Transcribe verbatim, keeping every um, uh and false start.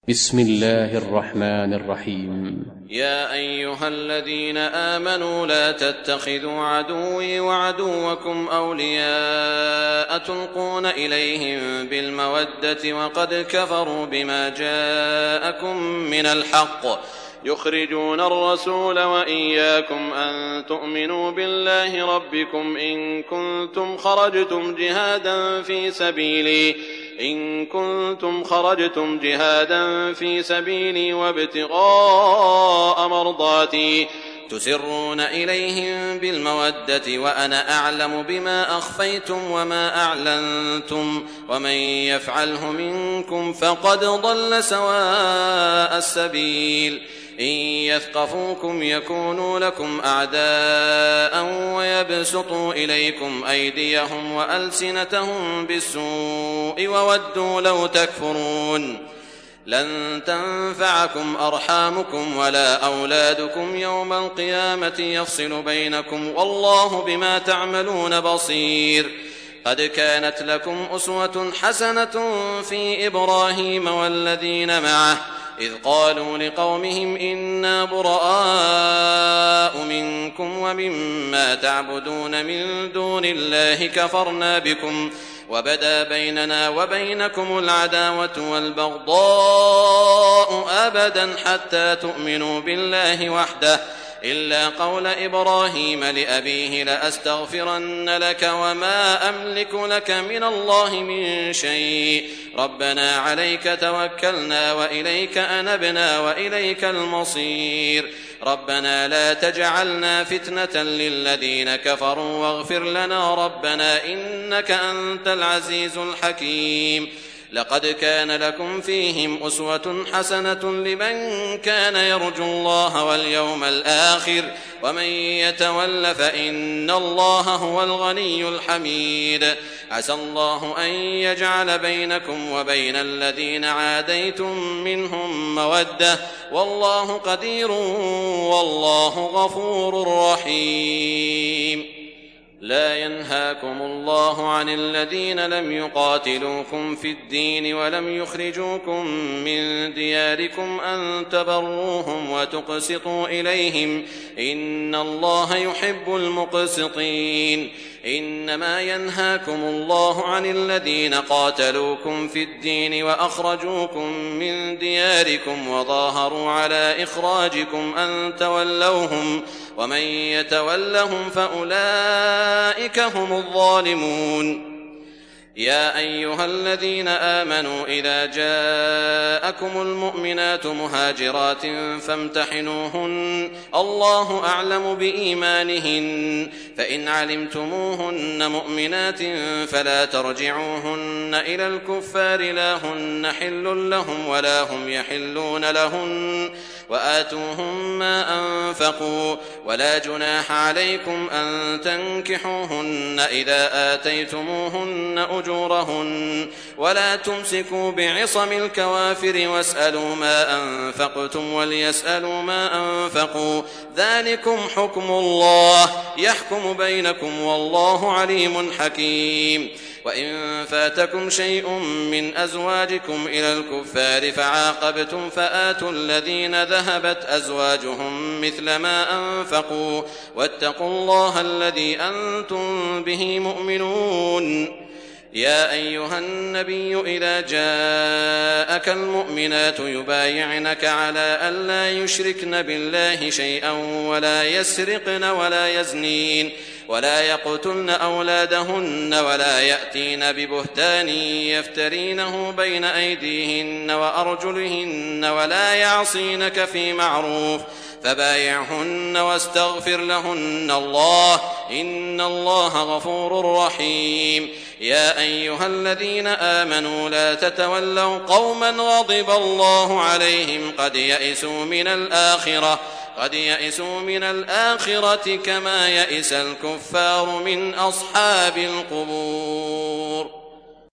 بسم الله الرحمن الرحيم. يا أيها الذين آمنوا لا تتخذوا عدوي وعدوكم أولياء تلقون إليهم بالمودة وقد كفروا بما جاءكم من الحق يخرجون الرسول وإياكم أن تؤمنوا بالله ربكم إن كنتم خرجتم جهادا في سبيلي إن كنتم خرجتم جهادا في سبيلي وابتغاء مرضاتي تسرون إليهم بالمودة وأنا أعلم بما أخفيتم وما أعلنتم ومن يفعله منكم فقد ضل سواء السبيل إن يثقفوكم يكونوا لكم أعداء ويبسطوا إليكم أيديهم وألسنتهم بالسوء وودوا لو تكفرون لن تنفعكم أرحامكم ولا أولادكم يوم القيامة يفصل بينكم والله بما تعملون بصير. قد كانت لكم أسوة حسنة في إبراهيم والذين معه إذ قالوا لقومهم إنا براء منكم ومما تعبدون من دون الله كفرنا بكم وبدا بيننا وبينكم العداوة والبغضاء أبدا حتى تؤمنوا بالله وحده إلا قول إبراهيم لأبيه لأستغفرن لك وما أملك لك من الله من شيء ربنا عليك توكلنا وإليك أنبنا وإليك المصير ربنا لا تجعلنا فتنة للذين كفروا واغفر لنا ربنا إنك أنت العزيز الحكيم. لقد كان لكم فيهم أسوة حسنة لمن كان يرجو الله واليوم الآخر ومن يتول فإن الله هو الغني الحميد. عسى الله أن يجعل بينكم وبين الذين عاديتم منهم مودة والله قدير والله غفور رحيم. لا ينهاكم الله عن الذين لم يقاتلوكم في الدين ولم يخرجوكم من دياركم أن تبروهم وتقسطوا إليهم إن الله يحب المقسطين. إنما ينهاكم الله عن الذين قاتلوكم في الدين وأخرجوكم من دياركم وظاهروا على إخراجكم أن تولوهم ومن يتولهم فأولئك هم الظالمون. يا أيها الذين آمنوا إذا جاءكم المؤمنات مهاجرات فامتحنوهن الله أعلم بإيمانهن فإن علمتموهن مؤمنات فلا ترجعوهن إلى الكفار لا هن حل لهم ولا هم يحلون لهن وآتوهم ما أنفقوا ولا جناح عليكم أن تنكحوهن إذا آتيتموهن أجورهن ولا تمسكوا بعصم الكوافر واسألوا ما أنفقتم وليسألوا ما أنفقوا ذلكم حكم الله يحكم بينكم والله عليم حكيم. وإن فاتكم شيء من أزواجكم إلى الكفار فعاقبتم فآتوا الذين ذهبت أزواجهم مثل ما أنفقوا واتقوا الله الذي أنتم به مؤمنون. يا أيها النبي إذا جاءك المؤمنات يبايعنك على أن لا يشركن بالله شيئا ولا يسرقن ولا يزنين ولا يقتلن أولادهن ولا يأتين ببهتان يفترينه بين أيديهن وأرجلهن ولا يعصينك في معروف فبايعهن واستغفر لهن الله إن الله غفور رحيم. يا أيها الذين آمنوا لا تتولوا قوما غضب الله عليهم قد يئسوا من الآخرة قد يئسوا من الآخرة كما يئس الكفار من أصحاب القبور.